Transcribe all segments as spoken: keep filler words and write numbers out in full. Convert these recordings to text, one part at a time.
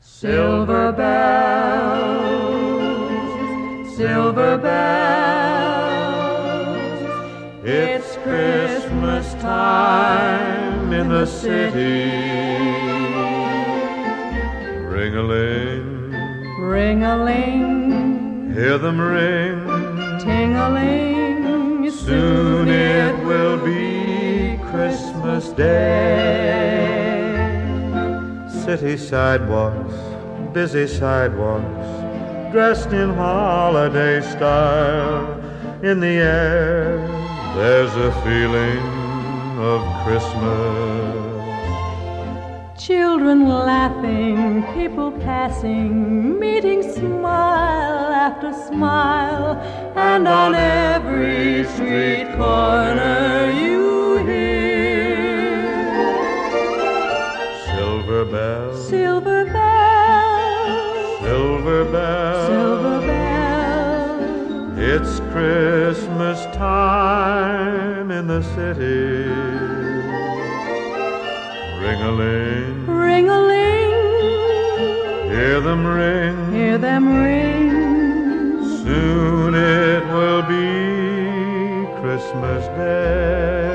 Silver bells, silver bells, it's Christmas time in the city. Ring-a-ling, ring-a-ling, hear them ring. Ting-a-ling, soon it will be Christmas Day. City sidewalks, busy sidewalks, dressed in holiday style. In the air, there's a feeling of Christmas. Children laughing, people passing, meeting smile after smile, and on every street corner you hear silver bells, silver bells, silver bells, silver bells. It's Christmas time in the city. Ring-a-ling, ring-a-ling, hear them ring, hear them ring. Soon it will be Christmas Day.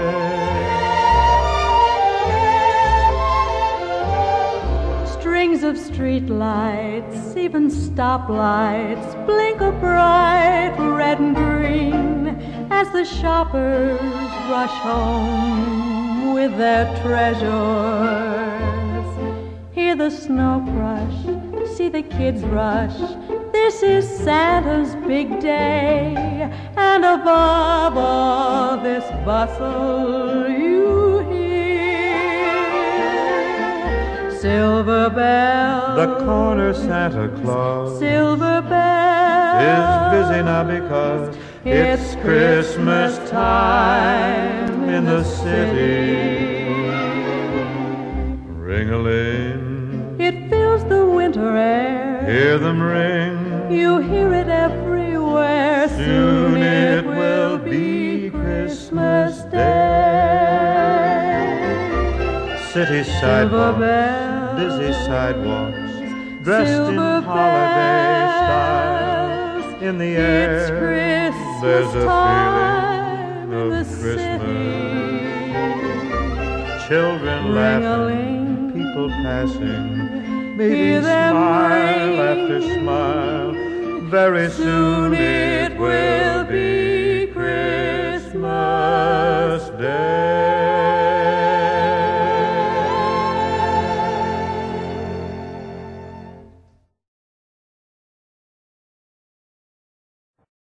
Strings of street lights, even stoplights, blink a bright red and green as the shoppers rush home with their treasures. Hear the snow crush, see the kids rush. This is Santa's big day, and above all this bustle you hear silver bells. The corner Santa Claus Silver bells is busy now because it's Christmas time in the city. Ring-a-ling, it fills the winter air. hear them ring. You hear it everywhere. Soon it will be Christmas Day. City sidewalks, busy sidewalks, dressed in Silver holiday bells. style. In the air, It's Christmas there's a time feeling in the of Christmas. city. Children laughing, Ring-a-ling, people passing, hear meeting them smile ring. after smile. Very soon it will